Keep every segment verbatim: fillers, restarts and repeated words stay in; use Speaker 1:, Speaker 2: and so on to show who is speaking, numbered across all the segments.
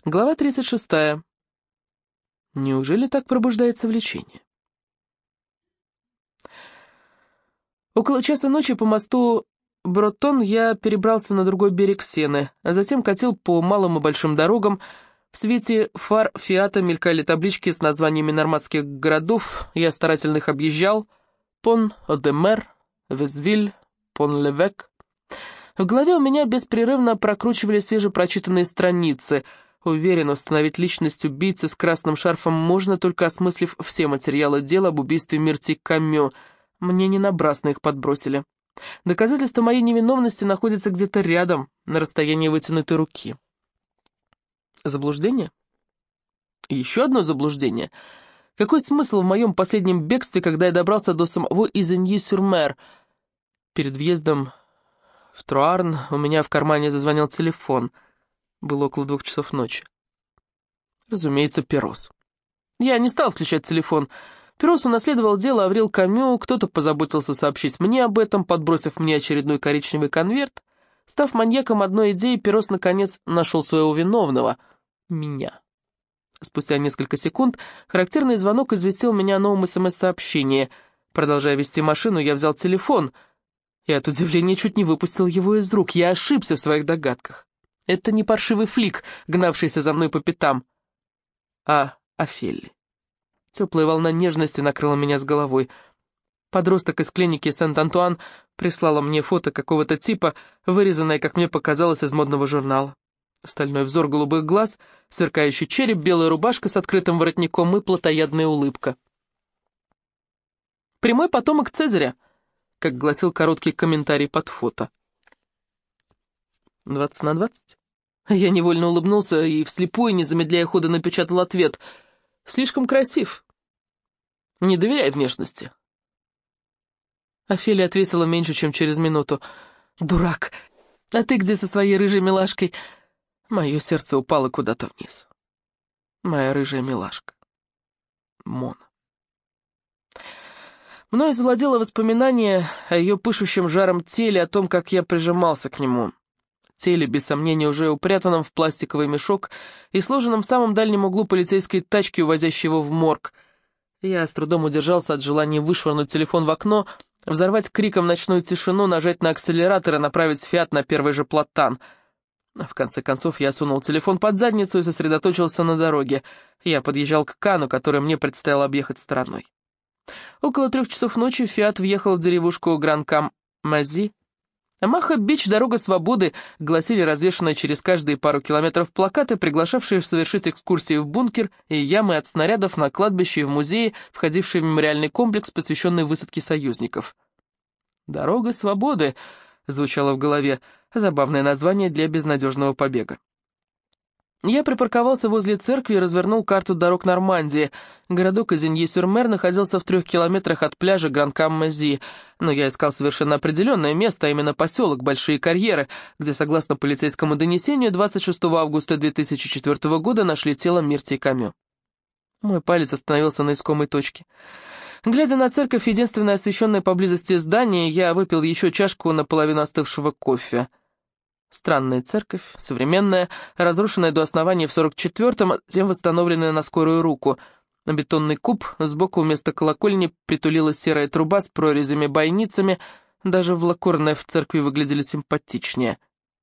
Speaker 1: Глава тридцать шестая. Неужели так пробуждается влечение? Около часа ночи по мосту Бротон я перебрался на другой берег Сены, а затем катил по малым и большим дорогам. В свете фар Фиата мелькали таблички с названиями нормандских городов, я старательно их объезжал. Пон-Одемер, Везвиль, Пон-Левек. В голове у меня беспрерывно прокручивали свежепрочитанные страницы. Уверен, установить личность убийцы с красным шарфом можно, только осмыслив все материалы дела об убийстве Мирти Камю. Мне не напрасно их подбросили. Доказательство моей невиновности находится где-то рядом, на расстоянии вытянутой руки. Заблуждение? Еще одно заблуждение. Какой смысл в моем последнем бегстве, когда я добрался до самого Изеньи-сюр-Мер? Перед въездом в Труарн у меня в кармане зазвонил телефон. Было около двух часов ночи. Разумеется, Перос. Я не стал включать телефон. Перос унаследовал дело Аврил Камю, кто-то позаботился сообщить мне об этом, подбросив мне очередной коричневый конверт. Став маньяком одной идеи, Перос наконец нашел своего виновного — меня. Спустя несколько секунд характерный звонок известил меня о новом СМС-сообщении. Продолжая вести машину, я взял телефон и от удивления чуть не выпустил его из рук. Я ошибся в своих догадках. Это не паршивый флик, гнавшийся за мной по пятам, а Офелли. Теплая волна нежности накрыла меня с головой. Подросток из клиники Сент-Антуан прислала мне фото какого-то типа, вырезанное, как мне показалось, из модного журнала. Стальной взор голубых глаз, сверкающий череп, белая рубашка с открытым воротником и плотоядная улыбка. Прямой потомок Цезаря, как гласил короткий комментарий под фото. Двадцать на двадцать? Я невольно улыбнулся и вслепую, не замедляя хода, напечатал ответ. Слишком красив. Не доверяй внешности. Офелия ответила меньше, чем через минуту. Дурак, а ты где со своей рыжей милашкой? Мое сердце упало куда-то вниз. Моя рыжая милашка. Мона. Мною завладело воспоминание о ее пышущем жаром теле, о том, как я прижимался к нему. Теле, без сомнения, уже упрятанном в пластиковый мешок и сложенном в самом дальнем углу полицейской тачки, увозящей его в морг. Я с трудом удержался от желания вышвырнуть телефон в окно, взорвать криком ночную тишину, нажать на акселератор и направить «Фиат» на первый же платан. В конце концов, я сунул телефон под задницу и сосредоточился на дороге. Я подъезжал к Кану, который мне предстояло объехать стороной. Около трех часов ночи «Фиат» въехал в деревушку Гран-Кам-Мази. Маха-Бич, дорога свободы, гласили развешанные через каждые пару километров плакаты, приглашавшие совершить экскурсии в бункер и ямы от снарядов на кладбище и в музее, входившие в мемориальный комплекс, посвященный высадке союзников. «Дорога свободы» звучало в голове, забавное название для безнадежного побега. Я припарковался возле церкви и развернул карту дорог Нормандии. Городок Изеньи-сюр-Мер находился в трех километрах от пляжа Гран-Кам-Мази, но я искал совершенно определенное место, а именно поселок Большие Карьеры, где, согласно полицейскому донесению, двадцать шестого августа две тысячи четвёртого года нашли тело Мирти Камю. Мой палец остановился на искомой точке. Глядя на церковь, единственное освещенное поблизости здание, я выпил еще чашку наполовину остывшего кофе. Странная церковь, современная, разрушенная до основания в сорок четвёртом, а затем восстановленная на скорую руку. На бетонный куб сбоку вместо колокольни притулилась серая труба с прорезями-бойницами. Даже в Ла-Курнеф в церкви выглядели симпатичнее.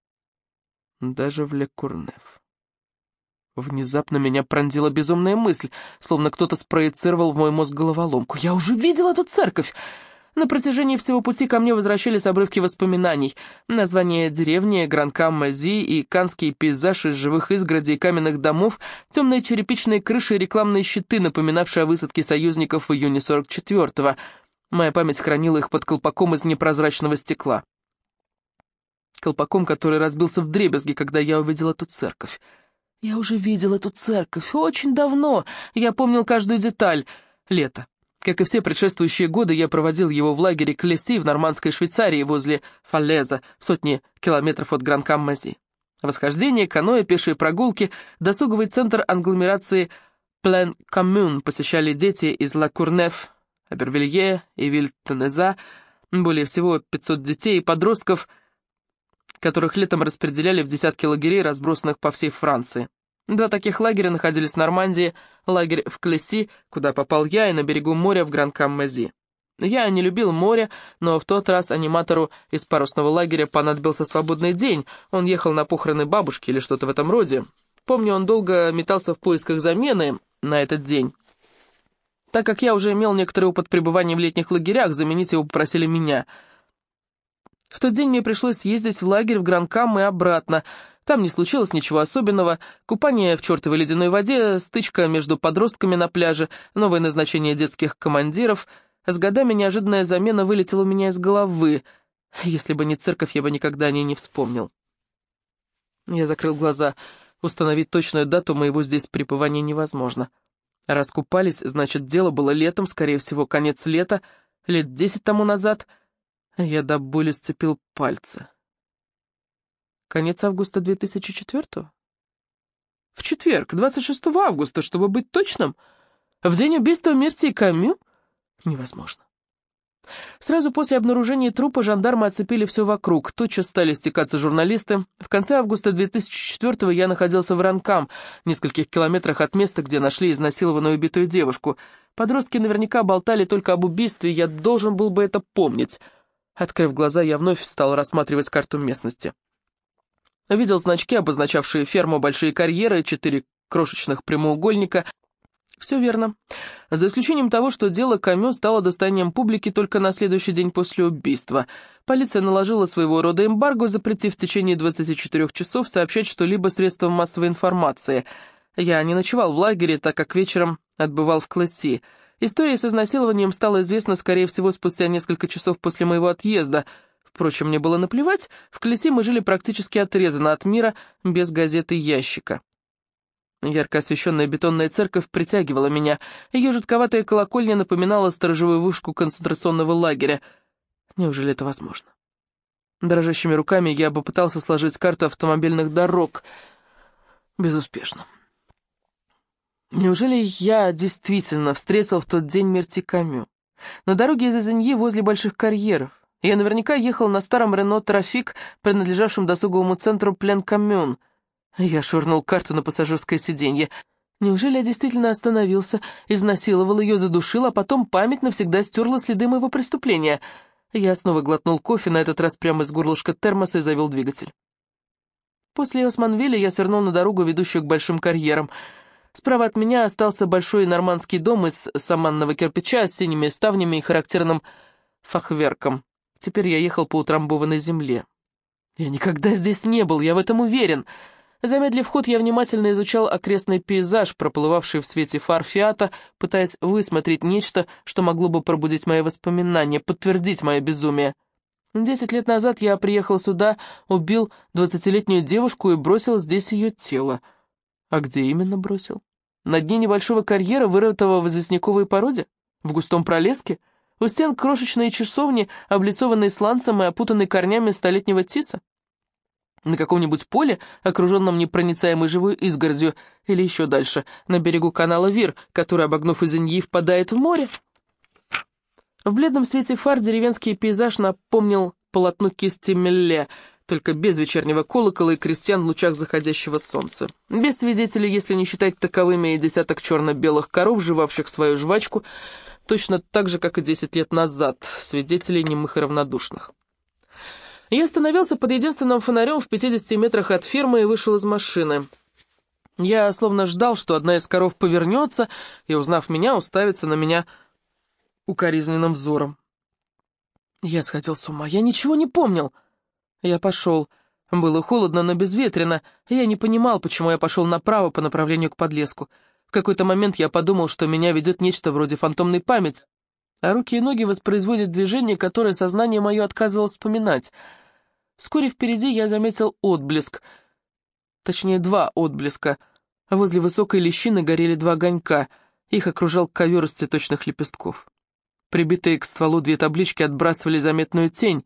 Speaker 1: Даже в Ла-Курнеф. Внезапно меня пронзила безумная мысль, словно кто-то спроецировал в мой мозг головоломку. Я уже видел эту церковь! На протяжении всего пути ко мне возвращались обрывки воспоминаний. Название деревни, Гран-Кам-Мази и канские пейзажи из живых изгородей и каменных домов, темные черепичные крыши и рекламные щиты, напоминавшие о высадке союзников в июне сорок четвёртого. Моя память хранила их под колпаком из непрозрачного стекла. Колпаком, который разбился вдребезги, когда я увидел эту церковь. Я уже видел эту церковь очень давно. Я помнил каждую деталь. Лето. Как и все предшествующие годы, я проводил его в лагере Клесси в нормандской Швейцарии возле Фаллеза, в сотни километров от Гран-Кам-Мази. Восхождение, каноэ, пешие прогулки, досуговый центр англомерации Плен-Коммюн посещали дети из Ла-Курнеф, Абервилье и Виль-Тенеза, более всего пятьсот детей и подростков, которых летом распределяли в десятки лагерей, разбросанных по всей Франции. Два таких лагеря находились в Нормандии, лагерь в Клесси, куда попал я, и на берегу моря в Гран-Кам-Мази. Я не любил море, но в тот раз аниматору из парусного лагеря понадобился свободный день. Он ехал на похороны бабушки или что-то в этом роде. Помню, он долго метался в поисках замены на этот день. Так как я уже имел некоторый опыт пребывания в летних лагерях, заменить его попросили меня. В тот день мне пришлось съездить в лагерь в Гран-Кам и обратно. Там не случилось ничего особенного. Купание в чертовой ледяной воде, стычка между подростками на пляже, новое назначение детских командиров. С годами неожиданная замена вылетела у меня из головы. Если бы не церковь, я бы никогда о ней не вспомнил. Я закрыл глаза. Установить точную дату моего здесь пребывания невозможно. Раз купались, значит, дело было летом, скорее всего, конец лета, лет десять тому назад. Я до боли сцепил пальцы. Конец августа две тысячи четвёртого? В четверг, двадцать шестого августа, чтобы быть точным. В день убийства Миртии Камю? Невозможно. Сразу после обнаружения трупа жандармы оцепили все вокруг, тотчас стали стекаться журналисты. В конце августа две тысячи четвёртого я находился в Ранкам, в нескольких километрах от места, где нашли изнасилованную убитую девушку. Подростки наверняка болтали только об убийстве, я должен был бы это помнить. Открыв глаза, я вновь стал рассматривать карту местности. Увидел значки, обозначавшие ферму «Большие карьеры», четыре крошечных прямоугольника. Все верно. За исключением того, что дело Камю стало достоянием публики только на следующий день после убийства. Полиция наложила своего рода эмбарго, запретив в течение двадцати четырёх часов сообщать что-либо средствам массовой информации. Я не ночевал в лагере, так как вечером отбывал в Клесси. История с изнасилованием стала известна, скорее всего, спустя несколько часов после моего отъезда. Впрочем, мне было наплевать, в Клесси мы жили практически отрезанно от мира, без газеты и ящика. Ярко освещенная бетонная церковь притягивала меня. Ее жутковатая колокольня напоминала сторожевую вышку концентрационного лагеря. Неужели это возможно? Дрожащими руками я попытался сложить карту автомобильных дорог. Безуспешно. Неужели я действительно встретил в тот день Миртии Камю? На дороге из Изеньи возле Больших карьеров. Я наверняка ехал на старом Рено Трафик, принадлежавшем досуговому центру Плен-Коммюн. Я швырнул карту на пассажирское сиденье. Неужели я действительно остановился, изнасиловал ее, задушил, а потом память навсегда стерла следы моего преступления? Я снова глотнул кофе, на этот раз прямо из горлышка термоса, и завел двигатель. После Османвилля я свернул на дорогу, ведущую к Большим карьерам. Справа от меня остался большой нормандский дом из саманного кирпича с синими ставнями и характерным фахверком. Теперь я ехал по утрамбованной земле. Я никогда здесь не был, я в этом уверен. Замедлив ход, я внимательно изучал окрестный пейзаж, проплывавший в свете фар Фиата, пытаясь высмотреть нечто, что могло бы пробудить мои воспоминания, подтвердить мое безумие. Десять лет назад я приехал сюда, убил двадцатилетнюю девушку и бросил здесь ее тело. А где именно бросил? На дне небольшого карьера, вырытого в известняковой породе? В густом пролеске? У стен крошечной часовни, облицованной сланцем и опутанной корнями столетнего тиса? На каком-нибудь поле, окруженном непроницаемой живой изгородью, или еще дальше, на берегу канала Вир, который, обогнув Изеньи, впадает в море? В бледном свете фар деревенский пейзаж напомнил полотно кисти Мелле, только без вечернего колокола и крестьян в лучах заходящего солнца. Без свидетелей, если не считать таковыми и десяток черно-белых коров, жевавших свою жвачку, точно так же, как и десять лет назад, свидетелей немых и равнодушных. Я остановился под единственным фонарем в пятидесяти метрах от фермы и вышел из машины. Я словно ждал, что одна из коров повернется и, узнав меня, уставится на меня укоризненным взором. Я сходил с ума, я ничего не помнил. Я пошел. Было холодно, но безветренно. Я не понимал, почему я пошел направо по направлению к подлеску. В какой-то момент я подумал, что меня ведет нечто вроде фантомной памяти, а руки и ноги воспроизводят движение, которое сознание мое отказывалось вспоминать. Вскоре впереди я заметил отблеск, точнее два отблеска. Возле высокой лещины горели два огонька, их окружал ковер из цветочных лепестков. Прибитые к стволу две таблички отбрасывали заметную тень.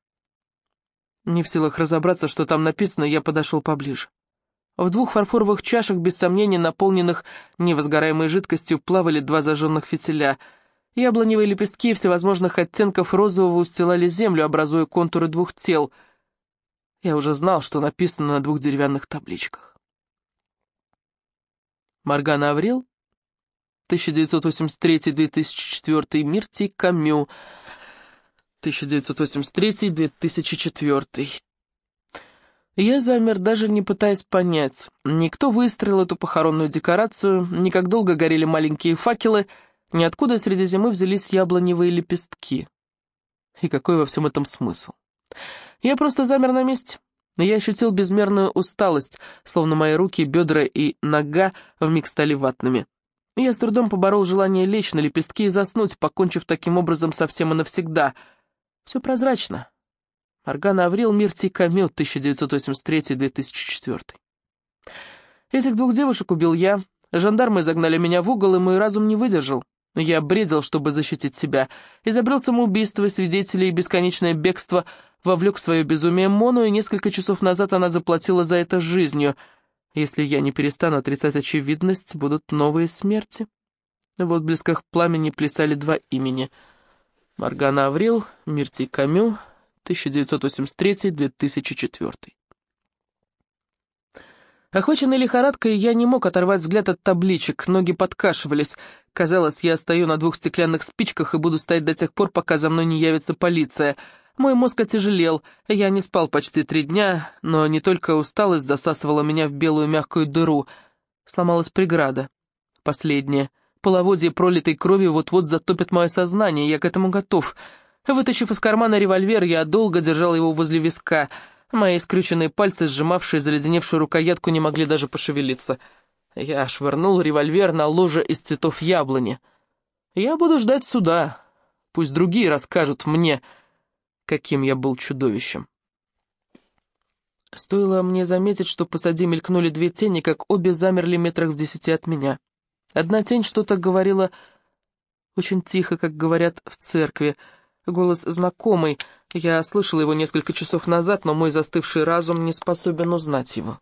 Speaker 1: Не в силах разобраться, что там написано, я подошел поближе. В двух фарфоровых чашах, без сомнения наполненных невозгораемой жидкостью, плавали два зажженных фитиля. Яблоневые лепестки всевозможных оттенков розового устилали землю, образуя контуры двух тел. Я уже знал, что написано на двух деревянных табличках. Моргана Аврил, тысяча девятьсот восемьдесят третий — две тысячи четвёртый, Миртий Камю, тысяча девятьсот восемьдесят третий — две тысячи четвёртый. Я замер, даже не пытаясь понять, ни кто выстроил эту похоронную декорацию, ни как долго горели маленькие факелы, ни откуда среди зимы взялись яблоневые лепестки. И какой во всем этом смысл? Я просто замер на месте. Я ощутил безмерную усталость, словно мои руки, бедра и нога вмиг стали ватными. Я с трудом поборол желание лечь на лепестки и заснуть, покончив таким образом совсем и навсегда. Все прозрачно. Моргана Аврил, Миртий Камю, тысяча девятьсот восемьдесят третий — две тысячи четвёртый. Этих двух девушек убил я. Жандармы загнали меня в угол, и мой разум не выдержал. Я бредил, чтобы защитить себя. Изобрел самоубийство, свидетелей и бесконечное бегство, вовлек в свое безумие Мону, и несколько часов назад она заплатила за это жизнью. Если я не перестану отрицать очевидность, будут новые смерти. В отблесках пламени плясали два имени. Моргана Аврил, Миртий Камю, тысяча девятьсот восемьдесят третий — две тысячи четвёртый. Охваченный лихорадкой, я не мог оторвать взгляд от табличек, ноги подкашивались. Казалось, я стою на двух стеклянных спичках и буду стоять до тех пор, пока за мной не явится полиция. Мой мозг отяжелел, я не спал почти три дня, но не только усталость засасывала меня в белую мягкую дыру. Сломалась преграда. Последняя. Половодье пролитой крови вот-вот затопит мое сознание, я к этому готов. Вытащив из кармана револьвер, я долго держал его возле виска. Мои скрюченные пальцы, сжимавшие заледеневшую рукоятку, не могли даже пошевелиться. Я швырнул револьвер на ложе из цветов яблони. Я буду ждать суда. Пусть другие расскажут мне, каким я был чудовищем. Стоило мне заметить, что позади мелькнули две тени, как обе замерли метрах в десяти от меня. Одна тень что-то говорила очень тихо, как говорят в церкви. Голос знакомый, я слышал его несколько часов назад, но мой застывший разум не способен узнать его.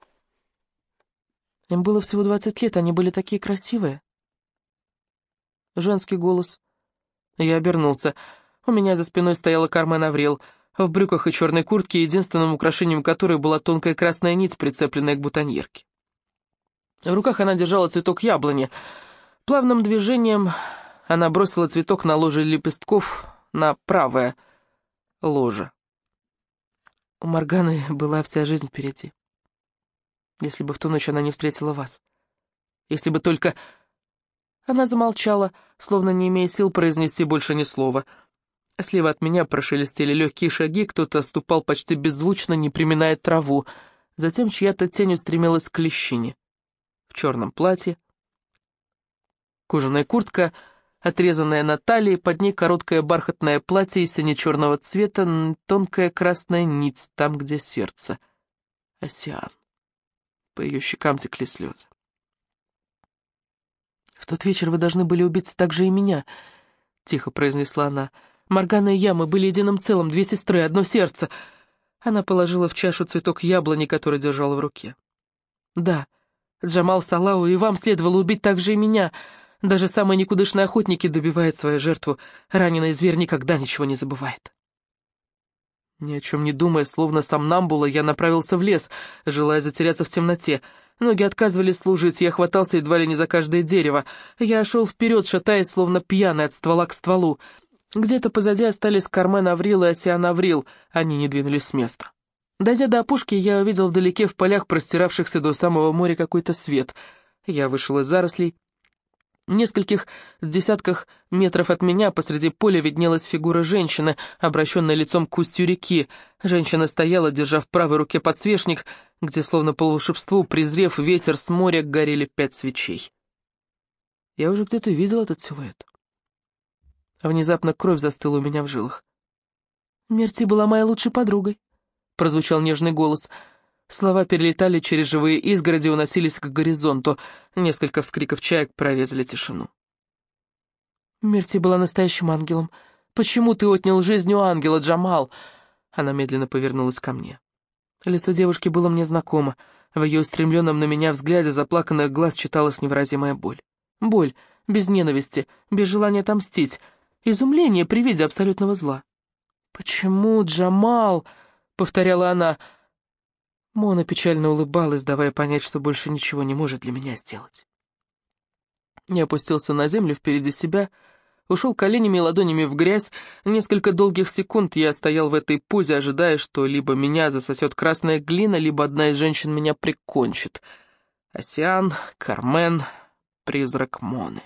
Speaker 1: Им было всего двадцать лет, они были такие красивые. Женский голос. Я обернулся. У меня за спиной стояла Кармен Аврил, в брюках и черной куртке, единственным украшением которой была тонкая красная нить, прицепленная к бутоньерке. В руках она держала цветок яблони. Плавным движением она бросила цветок на ложе лепестков, на правое ложе. У Морганы была вся жизнь впереди. Если бы в ту ночь она не встретила вас. Если бы только... Она замолчала, словно не имея сил произнести больше ни слова. Слева от меня прошелестели легкие шаги, кто-то ступал почти беззвучно, не приминая траву. Затем чья-то тень устремилась к лещине. В черном платье, кожаная куртка, отрезанная на талии, под ней короткое бархатное платье из сине-черного цвета, тонкая красная нить, там, где сердце. Осиан. По ее щекам текли слезы. «В тот вечер вы должны были убить также и меня», — тихо произнесла она. «Моргана и я, мы были единым целым, две сестры, одно сердце». Она положила в чашу цветок яблони, который держала в руке. «Да, Джамал Салау, и вам следовало убить также и меня. Даже самые никудышные охотники добивают свою жертву. Раненый зверь никогда ничего не забывает». Ни о чем не думая, словно сомнамбула, я направился в лес, желая затеряться в темноте. Ноги отказывались служить, я хватался едва ли не за каждое дерево. Я шел вперед, шатаясь, словно пьяный, от ствола к стволу. Где-то позади остались Кармен Аврил и Осиан Аврил, они не двинулись с места. Дойдя до опушки, я увидел вдалеке в полях, простиравшихся до самого моря, какой-то свет. Я вышел из зарослей. В нескольких десятках метров от меня посреди поля виднелась фигура женщины, обращенная лицом к устью реки. Женщина стояла, держа в правой руке подсвечник, где, словно по волшебству, презрев ветер с моря, горели пять свечей. Я уже где-то видел этот силуэт. Внезапно кровь застыла у меня в жилах. «Мерти была моей лучшей подругой», — прозвучал нежный голос. Слова перелетали через живые изгороди и уносились к горизонту. Несколько вскриков чаек прорезали тишину. «Мерти была настоящим ангелом. Почему ты отнял жизнь у ангела, Джамал?» Она медленно повернулась ко мне. Лицо девушки было мне знакомо. В ее устремленном на меня взгляде заплаканных глаз читалась невыразимая боль. Боль, без ненависти, без желания отомстить. Изумление при виде абсолютного зла. «Почему, Джамал?» — повторяла она. Мона печально улыбалась, давая понять, что больше ничего не может для меня сделать. Я опустился на землю впереди себя, ушел коленями и ладонями в грязь. Несколько долгих секунд я стоял в этой позе, ожидая, что либо меня засосет красная глина, либо одна из женщин меня прикончит. Осиан, Кармен, призрак Моны.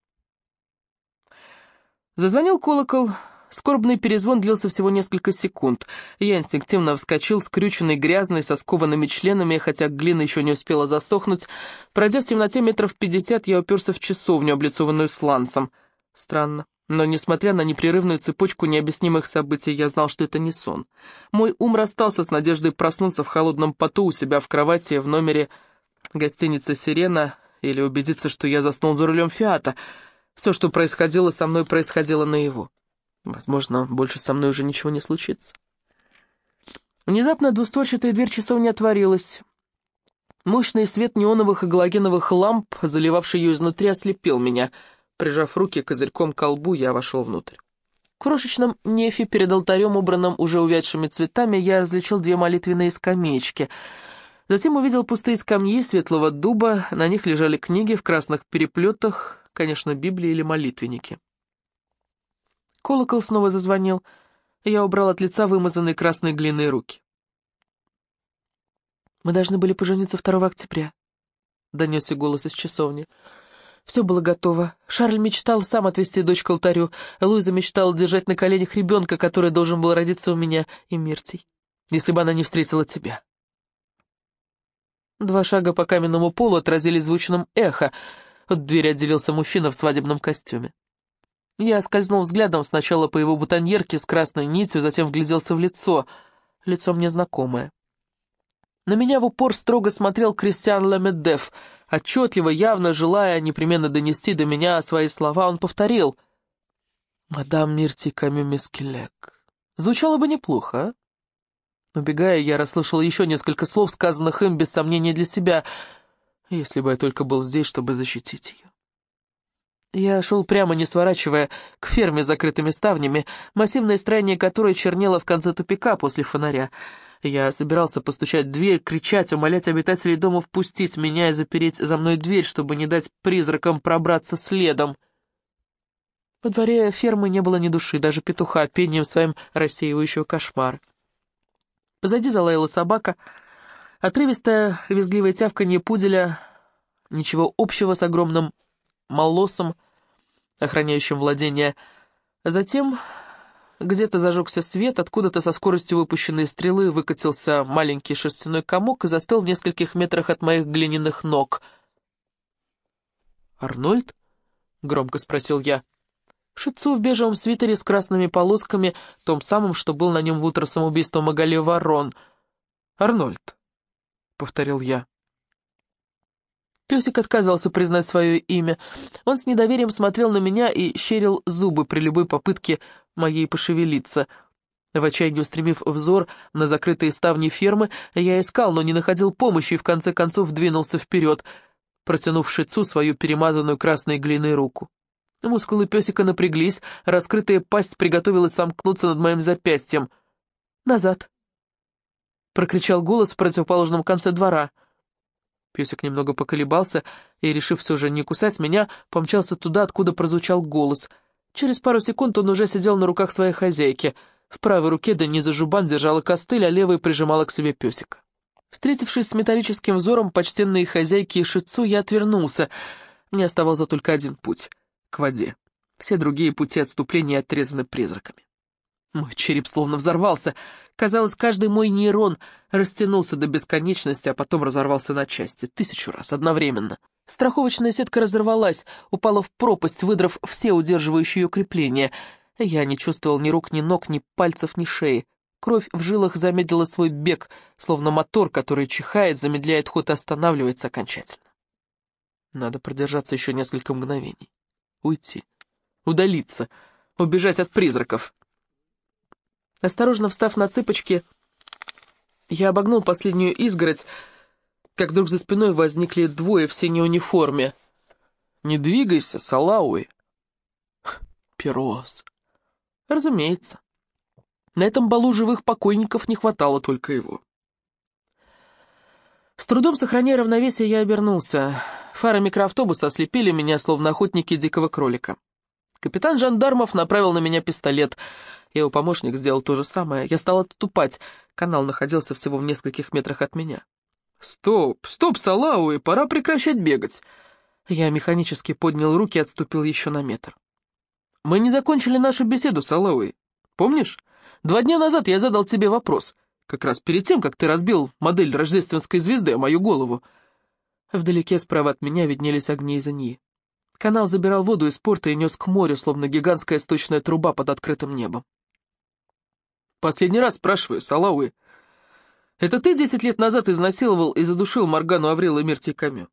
Speaker 1: Зазвонил колокол. Скорбный перезвон длился всего несколько секунд. Я инстинктивно вскочил, скрюченный, грязный, со скованными членами, хотя глина еще не успела засохнуть. Пройдя в темноте метров пятьдесят, я уперся в часовню, облицованную сланцем. Странно, но, несмотря на непрерывную цепочку необъяснимых событий, я знал, что это не сон. Мой ум расстался с надеждой проснуться в холодном поту у себя в кровати в номере гостиницы «Сирена» или убедиться, что я заснул за рулем «Фиата». Все, что происходило со мной, происходило наяву. Возможно, больше со мной уже ничего не случится. Внезапно двустворчатая дверь часовни отворилась. Мощный свет неоновых и галогеновых ламп, заливавший ее изнутри, ослепил меня. Прижав руки козырьком к колбу, я вошел внутрь. В крошечном нефе перед алтарем, убранным уже увядшими цветами, я различил две молитвенные скамеечки. Затем увидел пустые скамьи светлого дуба, на них лежали книги в красных переплетах, конечно, Библии или молитвенники. Колокол снова зазвонил, и я убрал от лица вымазанные красной глиной руки. «Мы должны были пожениться второго октября», — донесся голос из часовни. Все было готово. Шарль мечтал сам отвезти дочь к алтарю. Луиза мечтала держать на коленях ребенка, который должен был родиться у меня, и Миртий, если бы она не встретила тебя. Два шага по каменному полу отразились звучным эхо. От двери отделился мужчина в свадебном костюме. Я скользнул взглядом сначала по его бутоньерке с красной нитью, затем вгляделся в лицо. Лицо мне знакомое. На меня в упор строго смотрел Кристиан Ламедеф. Отчетливо, явно желая непременно донести до меня свои слова, он повторил: «Мадам Мирти Камю Мескелек». Звучало бы неплохо, а? Убегая, я расслышал еще несколько слов, сказанных им без сомнения для себя, если бы я только был здесь, чтобы защитить ее. Я шел прямо, не сворачивая, к ферме с закрытыми ставнями, массивное строение которой чернело в конце тупика после фонаря. Я собирался постучать в дверь, кричать, умолять обитателей дома впустить меня и запереть за мной дверь, чтобы не дать призракам пробраться следом. Во дворе фермы не было ни души, даже петуха, пением своим рассеивающего кошмар. Позади залаяла собака, отрывистое визгливое тявканье пуделя, ничего общего с огромным молосом, охраняющим владение. Затем где-то зажегся свет, откуда-то со скоростью выпущенной стрелы выкатился маленький шерстяной комок и застыл в нескольких метрах от моих глиняных ног. «Арнольд?» — громко спросил я. Шицу в бежевом свитере с красными полосками, том самом, что был на нем в утро самоубийства Магали Ворон. «Арнольд», — повторил я. Песик отказался признать свое имя. Он с недоверием смотрел на меня и щерил зубы при любой попытке моей пошевелиться. В отчаянии устремив взор на закрытые ставни фермы, я искал, но не находил помощи и в конце концов двинулся вперед, протянув Шицу свою перемазанную красной глиной руку. Мускулы песика напряглись, раскрытая пасть приготовилась сомкнуться над моим запястьем. «Назад!» — прокричал голос в противоположном конце двора. Песик немного поколебался и, решив все же не кусать меня, помчался туда, откуда прозвучал голос. Через пару секунд он уже сидел на руках своей хозяйки. В правой руке Дениза Жубан держала костыль, а левой прижимала к себе песика. Встретившись с металлическим взором почтенной хозяйки и Шицу, я отвернулся. Мне оставался только один путь — к воде. Все другие пути отступления отрезаны призраками. Мой череп словно взорвался. Казалось, каждый мой нейрон растянулся до бесконечности, а потом разорвался на части. Тысячу раз, одновременно. Страховочная сетка разорвалась, упала в пропасть, выдрав все удерживающие ее крепления. Я не чувствовал ни рук, ни ног, ни пальцев, ни шеи. Кровь в жилах замедлила свой бег, словно мотор, который чихает, замедляет ход и останавливается окончательно. Надо продержаться еще несколько мгновений. Уйти, удалиться, убежать от призраков. Осторожно встав на цыпочки, я обогнул последнюю изгородь, как вдруг за спиной возникли двое в синей униформе. «Не двигайся, Салауи!» Пирос. Разумеется. На этом балу живых покойников не хватало только его. С трудом сохраняя равновесие, я обернулся. Фары микроавтобуса ослепили меня, словно охотники дикого кролика. Капитан жандармов направил на меня пистолет. Его помощник сделал то же самое. Я стал отступать. Канал находился всего в нескольких метрах от меня. «Стоп, стоп, Салауи, пора прекращать бегать!» Я механически поднял руки и отступил еще на метр. «Мы не закончили нашу беседу, Салауи. Помнишь? Два дня назад я задал тебе вопрос, как раз перед тем, как ты разбил модель рождественской звезды о мою голову». Вдалеке справа от меня виднелись огни из Иньи. Канал забирал воду из порта и нес к морю, словно гигантская сточная труба под открытым небом. «Последний раз спрашиваю, Салауи, это ты десять лет назад изнасиловал и задушил Моргану Аврил и Мирти Камю?»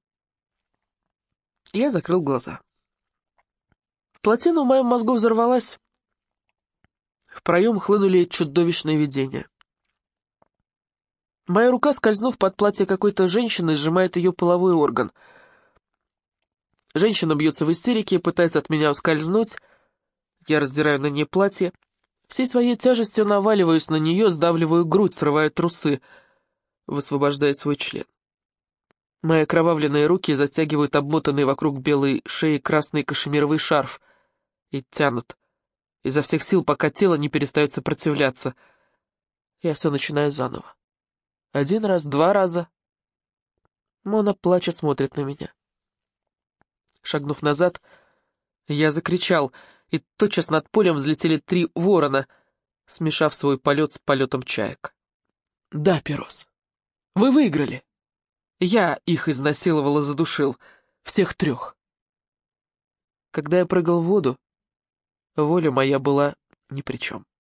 Speaker 1: Я закрыл глаза. Плотина в моем мозгу взорвалась. В проем хлынули чудовищные видения. Моя рука, скользнув под платье какой-то женщины, сжимает ее половой орган. Женщина бьется в истерике и пытается от меня ускользнуть. Я раздираю на ней платье. Всей своей тяжестью наваливаюсь на нее, сдавливаю грудь, срываю трусы, высвобождая свой член. Мои окровавленные руки затягивают обмотанный вокруг белой шеи красный кашемировый шарф и тянут изо всех сил, пока тело не перестает сопротивляться. Я все начинаю заново. Один раз, два раза. Мона, плача, смотрит на меня. Шагнув назад, я закричал, и тотчас над полем взлетели три ворона, смешав свой полет с полетом чаек. «Да, Перос, вы выиграли. Я их изнасиловал и задушил, всех трех». Когда я прыгал в воду, воля моя была ни при чем.